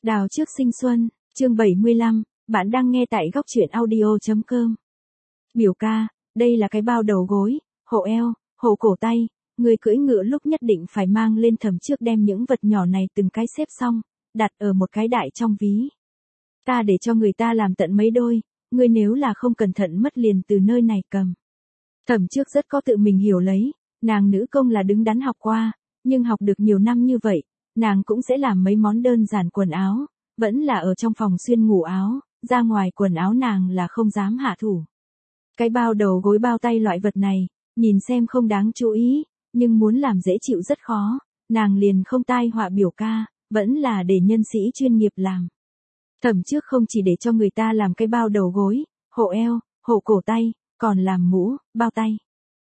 Đào trước sinh xuân, chương 75, bạn đang nghe tại góc truyện audio.com. Biểu ca, đây là cái bao đầu gối, hộ eo, hộ cổ tay, người cưỡi ngựa lúc nhất định phải mang lên. Thẩm trước đem những vật nhỏ này từng cái xếp xong, đặt ở một cái đại trong ví. Ta để cho người ta làm tận mấy đôi, ngươi nếu là không cẩn thận mất liền từ nơi này cầm. Thẩm trước rất có tự mình hiểu lấy, nàng nữ công là đứng đắn học qua, nhưng học được nhiều năm như vậy, nàng cũng sẽ làm mấy món đơn giản quần áo, vẫn là ở trong phòng xuyên ngủ áo, ra ngoài quần áo nàng là không dám hạ thủ. Cái bao đầu gối bao tay loại vật này, nhìn xem không đáng chú ý, nhưng muốn làm dễ chịu rất khó, nàng liền không tai họa biểu ca, vẫn là để nhân sĩ chuyên nghiệp làm. Thẩm trước không chỉ để cho người ta làm cái bao đầu gối, hộ eo, hộ cổ tay, còn làm mũ, bao tay.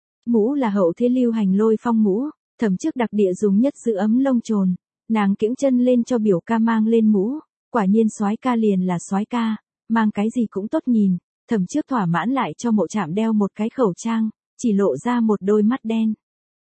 Mũ là hậu thế lưu hành lôi phong mũ, thẩm trước đặc địa dùng nhất giữ ấm lông trồn, nàng kiễng chân lên cho biểu ca mang lên mũ, quả nhiên soái ca liền là soái ca, mang cái gì cũng tốt nhìn. Thẩm trước thỏa mãn lại cho Mộ Trạm đeo một cái khẩu trang, chỉ lộ ra một đôi mắt đen.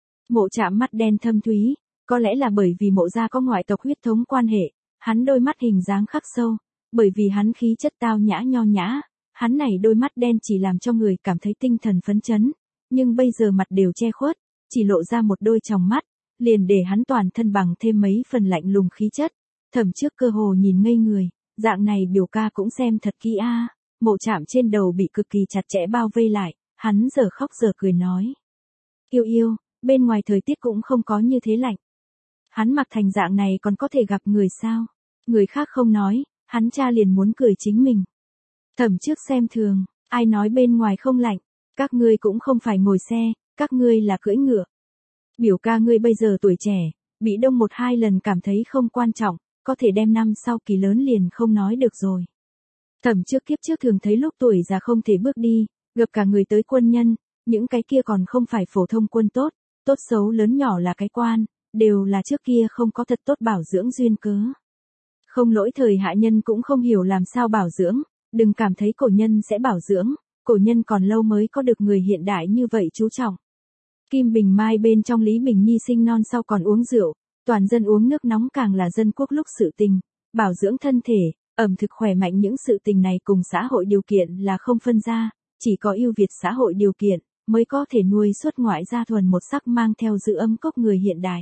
Mộ Trạm mắt đen thâm thúy, có lẽ là bởi vì Mộ gia có ngoại tộc huyết thống quan hệ, hắn đôi mắt hình dáng khắc sâu, bởi vì hắn khí chất tao nhã nho nhã, hắn này đôi mắt đen chỉ làm cho người cảm thấy tinh thần phấn chấn, nhưng bây giờ mặt đều che khuất, chỉ lộ ra một đôi tròng mắt, liền để hắn toàn thân bằng thêm mấy phần lạnh lùng khí chất. Thẩm trước cơ hồ nhìn ngây người, dạng này biểu ca cũng xem thật kỹ a. Mộ Trạm trên đầu bị cực kỳ chặt chẽ bao vây lại, hắn giờ khóc giờ cười nói. Yêu yêu, bên ngoài thời tiết cũng không có như thế lạnh. Hắn mặc thành dạng này còn có thể gặp người sao? Người khác không nói, hắn cha liền muốn cười chính mình. Thẩm trước xem thường, ai nói bên ngoài không lạnh, các ngươi cũng không phải ngồi xe, các ngươi là cưỡi ngựa. Biểu ca ngươi bây giờ tuổi trẻ, bị đông 1-2 lần cảm thấy không quan trọng, có thể đem năm sau kỳ lớn liền không nói được rồi. Thẩm trước kiếp trước thường thấy lúc tuổi già không thể bước đi, gặp cả người tới quân nhân, những cái kia còn không phải phổ thông quân tốt, tốt xấu lớn nhỏ là cái quan, đều là trước kia không có thật tốt bảo dưỡng duyên cớ. Không lỗi thời hạ nhân cũng không hiểu làm sao bảo dưỡng, đừng cảm thấy cổ nhân sẽ bảo dưỡng, cổ nhân còn lâu mới có được người hiện đại như vậy chú trọng. Kim Bình Mai bên trong Lý Bình Nhi sinh non sau còn uống rượu, toàn dân uống nước nóng càng là dân quốc lúc sự tình, bảo dưỡng thân thể, ẩm thực khỏe mạnh những sự tình này cùng xã hội điều kiện là không phân ra, chỉ có ưu việt xã hội điều kiện, mới có thể nuôi xuất ngoại gia thuần một sắc mang theo giữ ấm cốc người hiện đại.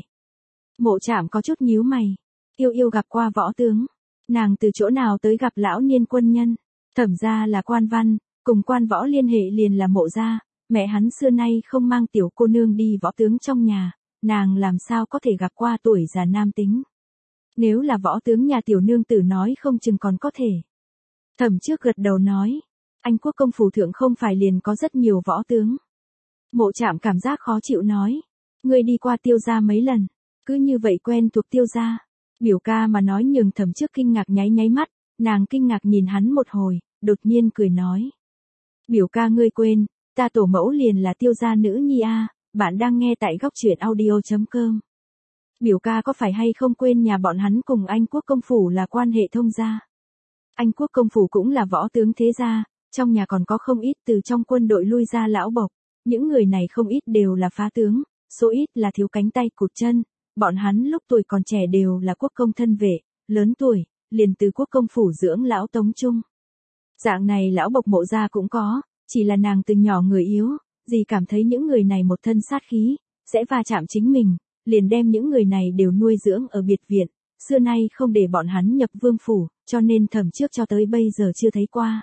Mộ Trạm có chút nhíu mày, yêu yêu gặp qua võ tướng, nàng từ chỗ nào tới gặp lão niên quân nhân, thẩm gia là quan văn, cùng quan võ liên hệ liền là Mộ gia, mẹ hắn xưa nay không mang tiểu cô nương đi võ tướng trong nhà, nàng làm sao có thể gặp qua tuổi già nam tính. Nếu là võ tướng nhà tiểu nương tử nói không chừng còn có thể. Thẩm trước gật đầu nói, Anh quốc công phủ thượng không phải liền có rất nhiều võ tướng. Mộ Trạm cảm giác khó chịu nói, ngươi đi qua Tiêu gia mấy lần, cứ như vậy quen thuộc Tiêu gia. Biểu ca mà nói nhường thẩm trước kinh ngạc nháy mắt, nàng kinh ngạc nhìn hắn một hồi, đột nhiên cười nói. Biểu ca ngươi quên, ta tổ mẫu liền là Tiêu gia nữ nhi a, bạn đang nghe tại góc truyện audio.com. Biểu ca có phải hay không quên nhà bọn hắn cùng Anh quốc công phủ là quan hệ thông gia. Anh quốc công phủ cũng là võ tướng thế gia, trong nhà còn có không ít từ trong quân đội lui ra lão bộc, những người này không ít đều là phá tướng, số ít là thiếu cánh tay cụt chân, bọn hắn lúc tuổi còn trẻ đều là quốc công thân vệ, lớn tuổi, liền từ quốc công phủ dưỡng lão tống trung. Dạng này lão bộc Mộ gia cũng có, chỉ là nàng từ nhỏ người yếu, gì cảm thấy những người này một thân sát khí, sẽ va chạm chính mình, liền đem những người này đều nuôi dưỡng ở biệt viện, xưa nay không để bọn hắn nhập vương phủ, cho nên thẩm trước cho tới bây giờ chưa thấy qua.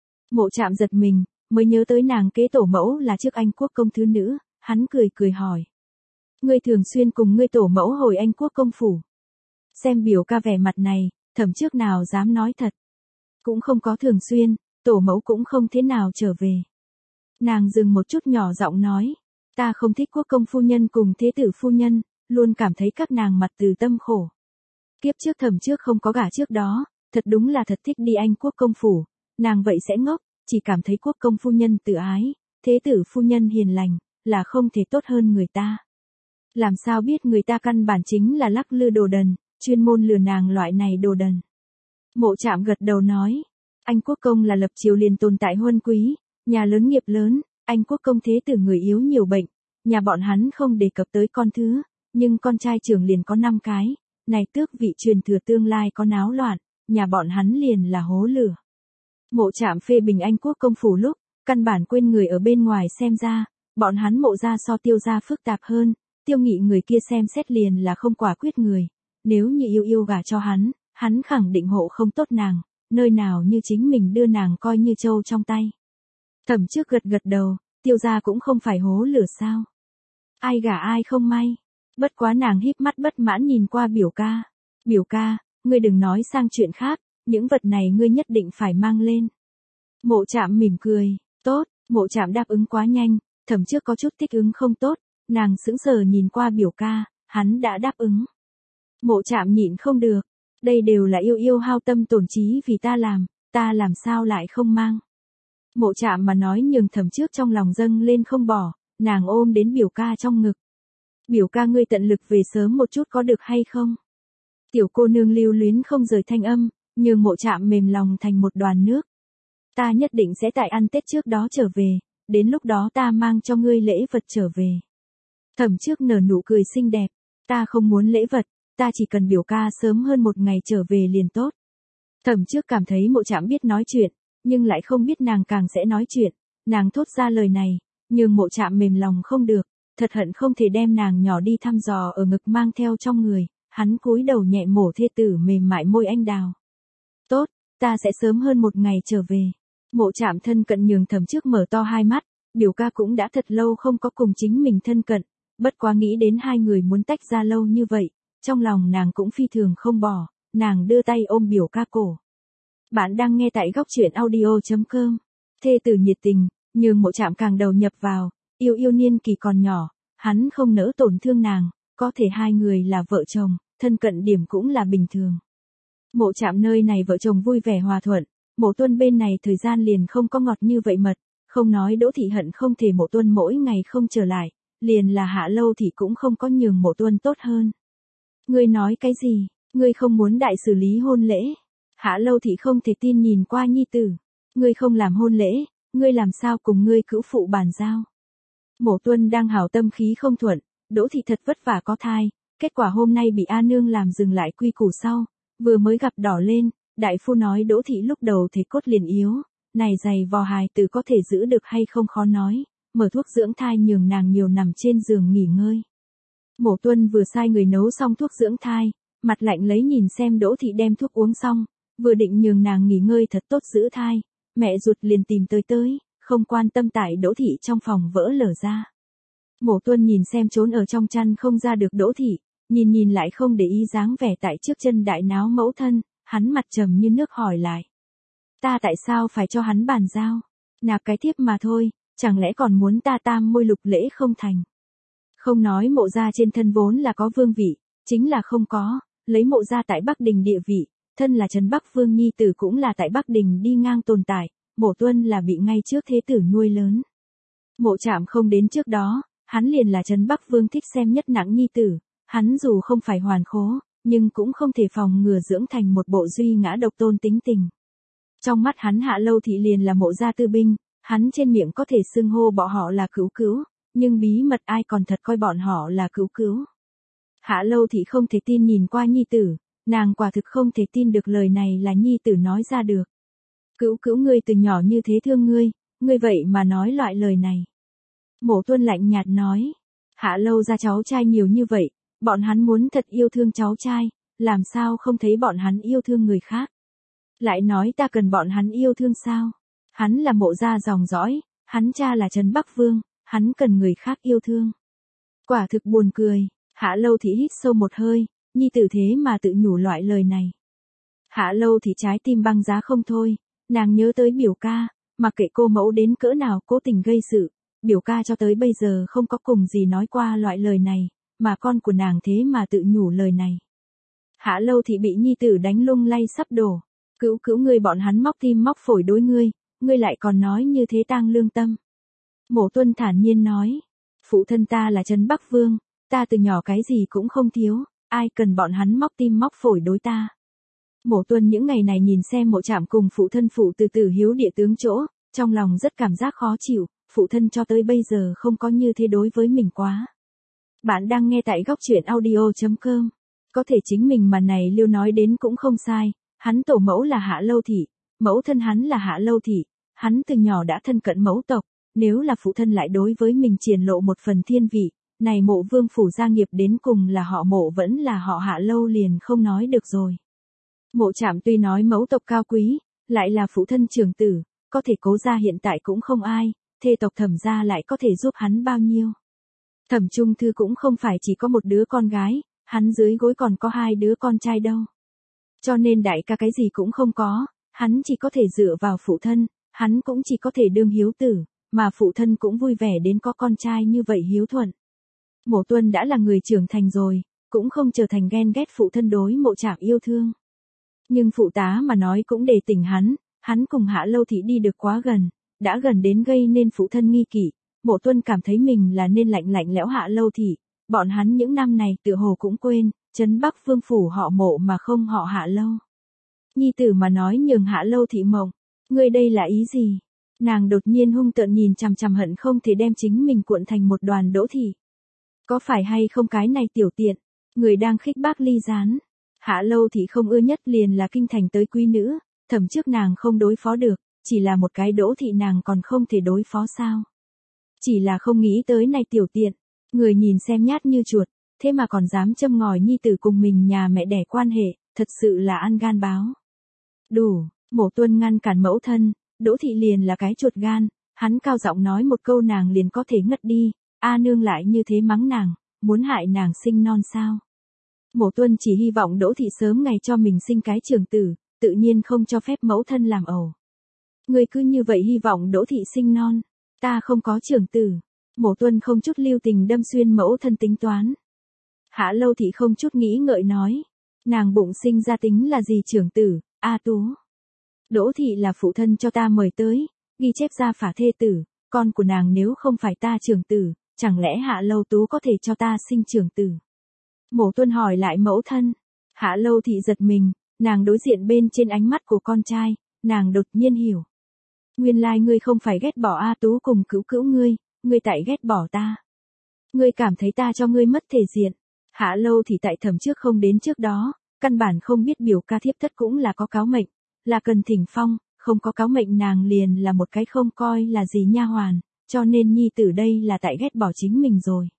Mộ Trạm giật mình, mới nhớ tới nàng kế tổ mẫu là trước Anh quốc công thứ nữ, hắn cười hỏi. Ngươi thường xuyên cùng ngươi tổ mẫu hồi Anh quốc công phủ. Xem biểu ca vẻ mặt này, thẩm trước nào dám nói thật. Cũng không có thường xuyên, tổ mẫu cũng không thế nào trở về. Nàng dừng một chút nhỏ giọng nói, ta không thích quốc công phu nhân cùng thế tử phu nhân, luôn cảm thấy các nàng mặt từ tâm khổ. Kiếp trước thẩm trước không có gả trước đó, thật đúng là thật thích đi Anh quốc công phủ, nàng vậy sẽ ngốc, chỉ cảm thấy quốc công phu nhân tự ái, thế tử phu nhân hiền lành, là không thể tốt hơn người ta. Làm sao biết người ta căn bản chính là lắc lư đồ đần, chuyên môn lừa nàng loại này đồ đần. Mộ Trạm gật đầu nói, Anh quốc công là lập triều liền tồn tại huân quý, nhà lớn nghiệp lớn, Anh quốc công thế tử người yếu nhiều bệnh, nhà bọn hắn không đề cập tới con thứ, nhưng con trai trưởng liền có 5 cái, này tước vị truyền thừa tương lai có náo loạn, nhà bọn hắn liền là hố lửa. Mộ Trạm phê bình Anh quốc công phủ lúc, căn bản quên người ở bên ngoài xem ra, bọn hắn Mộ gia so Tiêu gia phức tạp hơn, Tiêu Nghị người kia xem xét liền là không quả quyết người, nếu như yêu yêu gả cho hắn khẳng định hộ không tốt nàng, nơi nào như chính mình đưa nàng coi như trâu trong tay. Thẩm Trước gật gật đầu, Tiêu gia cũng không phải hố lửa sao? Ai gả ai không may. Bất quá nàng híp mắt bất mãn nhìn qua biểu ca. Biểu ca, ngươi đừng nói sang chuyện khác, những vật này ngươi nhất định phải mang lên. Mộ Trạm mỉm cười, tốt, Mộ Trạm đáp ứng quá nhanh, Thẩm Trước có chút thích ứng không tốt, nàng sững sờ nhìn qua biểu ca, hắn đã đáp ứng. Mộ Trạm nhịn không được, đây đều là yêu yêu hao tâm tổn trí vì ta làm sao lại không mang. Mộ Trạm mà nói nhường Thẩm Trước trong lòng dâng lên không bỏ, nàng ôm đến biểu ca trong ngực. Biểu ca ngươi tận lực về sớm một chút có được hay không? Tiểu cô nương lưu luyến không rời thanh âm, nhường Mộ Trạm mềm lòng thành một đoàn nước. Ta nhất định sẽ tại ăn Tết trước đó trở về, đến lúc đó ta mang cho ngươi lễ vật trở về. Thẩm Trước nở nụ cười xinh đẹp, ta không muốn lễ vật, ta chỉ cần biểu ca sớm hơn một ngày trở về liền tốt. Thẩm Trước cảm thấy Mộ Trạm biết nói chuyện, nhưng lại không biết nàng càng sẽ nói chuyện, nàng thốt ra lời này, nhưng Mộ Trạm mềm lòng không được, thật hận không thể đem nàng nhỏ đi thăm dò ở ngực mang theo trong người, hắn cúi đầu nhẹ mổ thê tử mềm mại môi anh đào. Tốt, ta sẽ sớm hơn một ngày trở về. Mộ Trạm thân cận nhường Thẩm Trước mở to hai mắt, biểu ca cũng đã thật lâu không có cùng chính mình thân cận, bất quá nghĩ đến hai người muốn tách ra lâu như vậy, trong lòng nàng cũng phi thường không bỏ, nàng đưa tay ôm biểu ca cổ. Bạn đang nghe tại góc truyện audio.com. Thê tử nhiệt tình, nhường Mộ Trạm càng đầu nhập vào, yêu yêu niên kỳ còn nhỏ, hắn không nỡ tổn thương nàng, có thể hai người là vợ chồng, thân cận điểm cũng là bình thường. Mộ Trạm nơi này vợ chồng vui vẻ hòa thuận, Mộ Tuân bên này thời gian liền không có ngọt như vậy mật, không nói Đỗ Thị hận không thể Mộ Tuân mỗi ngày không trở lại, liền là Hạ Lâu Thị cũng không có nhường Mộ Tuân tốt hơn. Ngươi nói cái gì, ngươi không muốn đại xử lý hôn lễ? Hạ Lâu Thị không thể tin nhìn qua nhi tử, ngươi không làm hôn lễ, ngươi làm sao cùng ngươi cữu phụ bàn giao? Mộ Tuân đang hảo tâm khí không thuận, Đỗ Thị thật vất vả có thai, kết quả hôm nay bị A Nương làm dừng lại quy củ sau, vừa mới gặp đỏ lên, đại phu nói Đỗ Thị lúc đầu thể cốt liền yếu, này giày vò hài tử có thể giữ được hay không khó nói, mở thuốc dưỡng thai nhường nàng nhiều nằm trên giường nghỉ ngơi. Mộ Tuân vừa sai người nấu xong thuốc dưỡng thai, mặt lạnh lấy nhìn xem Đỗ Thị đem thuốc uống xong, vừa định nhường nàng nghỉ ngơi thật tốt giữ thai, mẹ ruột liền tìm tới, không quan tâm tại Đỗ Thị trong phòng vỡ lở ra. Mộ Tuân nhìn xem trốn ở trong chăn không ra được Đỗ Thị, nhìn lại không để ý dáng vẻ tại trước chân đại náo mẫu thân, hắn mặt trầm như nước hỏi lại. Ta tại sao phải cho hắn bàn giao? Nạp cái thiếp mà thôi, chẳng lẽ còn muốn ta tam môi lục lễ không thành? Không nói Mộ gia trên thân vốn là có vương vị, chính là không có, lấy Mộ gia tại Bắc Đình địa vị, thân là Trấn Bắc Vương nhi tử cũng là tại Bắc Đình đi ngang tồn tại, Mộ Tuân là bị ngay trước thế tử nuôi lớn. Mộ Trạm không đến trước đó, hắn liền là Trấn Bắc Vương thích xem nhất nặng nhi tử, hắn dù không phải hoàn khố, nhưng cũng không thể phòng ngừa dưỡng thành một bộ duy ngã độc tôn tính tình. Trong mắt hắn Hạ Lâu Thị liền là Mộ gia tư binh, hắn trên miệng có thể xưng hô bọn họ là cữu cữu, nhưng bí mật ai còn thật coi bọn họ là cữu cữu. Hạ Lâu Thị không thể tin nhìn qua nhi tử, nàng quả thực không thể tin được lời này là nhi tử nói ra được. Cữu cữu ngươi từ nhỏ như thế thương ngươi vậy mà nói loại lời này. Mộ Tuân lạnh nhạt nói, Hạ Lâu ra cháu trai nhiều như vậy, bọn hắn muốn thật yêu thương cháu trai, làm sao không thấy bọn hắn yêu thương người khác. Lại nói ta cần bọn hắn yêu thương sao? Hắn là Mộ gia dòng dõi, hắn cha là Trấn Bắc Vương, hắn cần người khác yêu thương. Quả thực buồn cười, Hạ Lâu Thị hít sâu một hơi, nhi tử thế mà tự nhủ loại lời này. Hạ Lâu Thị trái tim băng giá không thôi, nàng nhớ tới biểu ca, mặc kệ cô mẫu đến cỡ nào cố tình gây sự, biểu ca cho tới bây giờ không có cùng gì nói qua loại lời này, mà con của nàng thế mà tự nhủ lời này. Hạ Lâu Thị bị nhi tử đánh lung lay sắp đổ, cữu cữu ngươi bọn hắn móc tim móc phổi đối ngươi lại còn nói như thế tang lương tâm. Mộ Tuân thản nhiên nói, phụ thân ta là Trấn Bắc Vương, ta từ nhỏ cái gì cũng không thiếu, ai cần bọn hắn móc tim móc phổi đối ta. Mộ Tuân những ngày này nhìn xem Mộ Trạm cùng phụ thân phụ từ từ hiếu địa tướng chỗ, trong lòng rất cảm giác khó chịu, phụ thân cho tới bây giờ không có như thế đối với mình quá. Bạn đang nghe tại góc truyện audio.com. Có thể chính mình mà này Liêu nói đến cũng không sai, Hắn tổ mẫu là Hạ Lâu Thị, mẫu thân hắn là Hạ Lâu Thị, hắn từ nhỏ đã thân cận mẫu tộc, nếu là phụ thân lại đối với mình triển lộ một phần thiên vị, này Mộ Vương phủ gia nghiệp đến cùng là họ Mộ vẫn là họ Hạ Lâu liền không nói được rồi. Mộ Trạm tuy nói mẫu tộc cao quý, lại là phụ thân trưởng tử, có thể Cố gia hiện tại cũng không ai, thê tộc Thẩm gia lại có thể giúp hắn bao nhiêu. Thẩm Trung Thư cũng không phải chỉ có một đứa con gái, hắn dưới gối còn có 2 đứa con trai đâu. Cho nên đại ca cái gì cũng không có, hắn chỉ có thể dựa vào phụ thân, hắn cũng chỉ có thể đương hiếu tử, mà phụ thân cũng vui vẻ đến có con trai như vậy hiếu thuận. Mộ Tuân đã là người trưởng thành rồi, cũng không trở thành ghen ghét phụ thân đối Mộ Trạm yêu thương. Nhưng phụ tá mà nói cũng để tỉnh hắn cùng Hạ Lâu Thị đi được quá gần, đã gần đến gây nên phụ thân nghi kỵ. Mộ Tuân cảm thấy mình là nên lạnh lẽo Hạ Lâu Thị, bọn hắn những năm này tựa hồ cũng quên, trấn Bắc Vương phủ họ Mộ mà không họ Hạ Lâu. Nhi tử mà nói nhường Hạ Lâu Thị mộng, ngươi đây là ý gì? Nàng đột nhiên hung tợn nhìn chằm chằm hận không thể đem chính mình cuộn thành một đoàn Đỗ Thị. Có phải hay không cái này tiểu tiện, người đang khích bác Ly Gián. Hạ Lâu Thị không ưa nhất liền là kinh thành tới quý nữ, thẩm trước nàng không đối phó được, chỉ là một cái Đỗ Thị nàng còn không thể đối phó sao. Chỉ là không nghĩ tới này tiểu tiện, người nhìn xem nhát như chuột, thế mà còn dám châm ngòi nhi tử cùng mình nhà mẹ đẻ quan hệ, thật sự là ăn gan báo. Đủ, Mộ Tuân ngăn cản mẫu thân, Đỗ Thị liền là cái chuột gan, hắn cao giọng nói một câu nàng liền có thể ngất đi, A nương lại như thế mắng nàng, muốn hại nàng sinh non sao. Mộ Tuân chỉ hy vọng Đỗ Thị sớm ngày cho mình sinh cái trưởng tử, tự nhiên không cho phép mẫu thân làm ẩu. Người cứ như vậy hy vọng Đỗ Thị sinh non, ta không có trưởng tử. Mộ Tuân không chút lưu tình đâm xuyên mẫu thân tính toán. Hạ Lâu Thị không chút nghĩ ngợi nói, nàng bụng sinh ra tính là gì trưởng tử, A Tú. Đỗ Thị là phụ thân cho ta mời tới, ghi chép ra phả thê tử, con của nàng nếu không phải ta trưởng tử, chẳng lẽ Hạ Lâu Tú có thể cho ta sinh trưởng tử. Mộ Tuân hỏi lại mẫu thân, Hạ Lâu Thị giật mình, nàng đối diện bên trên ánh mắt của con trai, nàng đột nhiên hiểu. Nguyên lai ngươi không phải ghét bỏ A Tú cùng Cữu Cữu ngươi tại ghét bỏ ta. Ngươi cảm thấy ta cho ngươi mất thể diện. Hạ Lâu Thị tại thẩm trước không đến trước đó, căn bản không biết biểu ca thiếp thất cũng là có cáo mệnh, là cần thỉnh phong, không có cáo mệnh nàng liền là một cái không coi là gì nha hoàn, cho nên nhi tử đây là tại ghét bỏ chính mình rồi.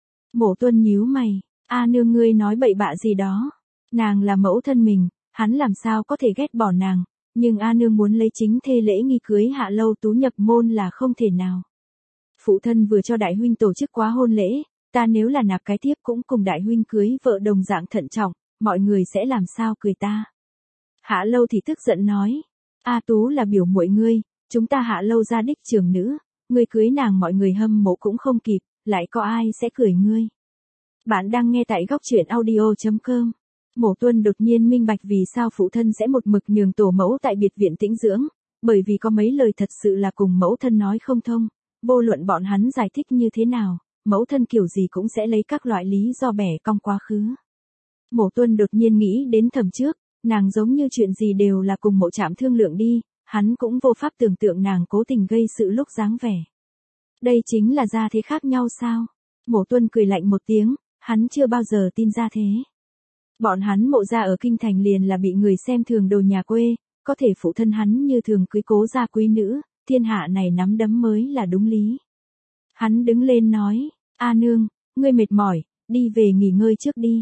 Mộ Tuân nhíu mày, A nương ngươi nói bậy bạ gì đó, nàng là mẫu thân mình, hắn làm sao có thể ghét bỏ nàng, nhưng A nương muốn lấy chính thê lễ nghi cưới Hạ Lâu Tú nhập môn là không thể nào. Phụ thân vừa cho đại huynh tổ chức quá hôn lễ, ta nếu là nạp cái thiếp cũng cùng đại huynh cưới vợ đồng dạng thận trọng, mọi người sẽ làm sao cười ta. Hạ Lâu thì tức giận nói, A Tú là biểu muội ngươi, chúng ta Hạ Lâu gia đích trưởng nữ, ngươi cưới nàng mọi người hâm mộ cũng không kịp, lại có ai sẽ cười ngươi. Bạn đang nghe tại góc truyện audio.com. Mộ Tuân đột nhiên minh bạch vì sao phụ thân sẽ một mực nhường tổ mẫu tại biệt viện tĩnh dưỡng, bởi vì có mấy lời thật sự là cùng mẫu thân nói không thông, vô luận bọn hắn giải thích như thế nào, mẫu thân kiểu gì cũng sẽ lấy các loại lý do bẻ cong quá khứ. Mộ Tuân đột nhiên nghĩ đến thẩm trước, nàng giống như chuyện gì đều là cùng Mộ Trạm thương lượng đi, hắn cũng vô pháp tưởng tượng nàng cố tình gây sự lúc dáng vẻ. Đây chính là gia thế khác nhau sao? Mộ Tuân cười lạnh một tiếng, hắn chưa bao giờ tin ra thế. Bọn hắn Mộ gia ở kinh thành liền là bị người xem thường đồ nhà quê, có thể phụ thân hắn như thường cưới Cố gia quý nữ, thiên hạ này nắm đấm mới là đúng lý. Hắn đứng lên nói, A nương, ngươi mệt mỏi, đi về nghỉ ngơi trước đi.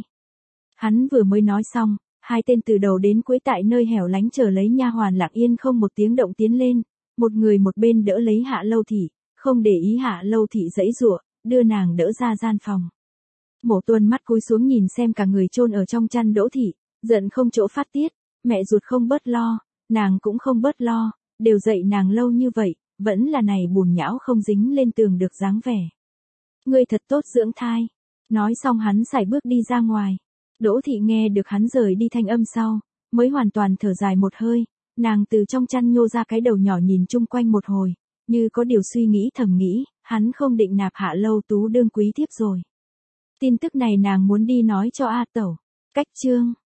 Hắn vừa mới nói xong, hai tên từ đầu đến cuối tại nơi hẻo lánh chờ lấy nha hoàn lặng yên không một tiếng động tiến lên, một người một bên đỡ lấy Hạ Lâu Thị, không để ý Hạ Lâu Thị giãy giụa, đưa nàng đỡ ra gian phòng. Mộ Tuân mắt cúi xuống nhìn xem cả người chôn ở trong chăn Đỗ Thị, giận không chỗ phát tiết, mẹ ruột không bớt lo, nàng cũng không bớt lo, đều dạy nàng lâu như vậy, vẫn là này bùn nhão không dính lên tường được dáng vẻ. Ngươi thật tốt dưỡng thai. Nói xong hắn sải bước đi ra ngoài. Đỗ Thị nghe được hắn rời đi thanh âm sau, mới hoàn toàn thở dài một hơi, nàng từ trong chăn nhô ra cái đầu nhỏ nhìn chung quanh một hồi, như có điều suy nghĩ thầm nghĩ, hắn không định nạp Hạ Lâu Tú đương quý thiếp rồi. Tin tức này nàng muốn đi nói cho A Tẩu. Cách chương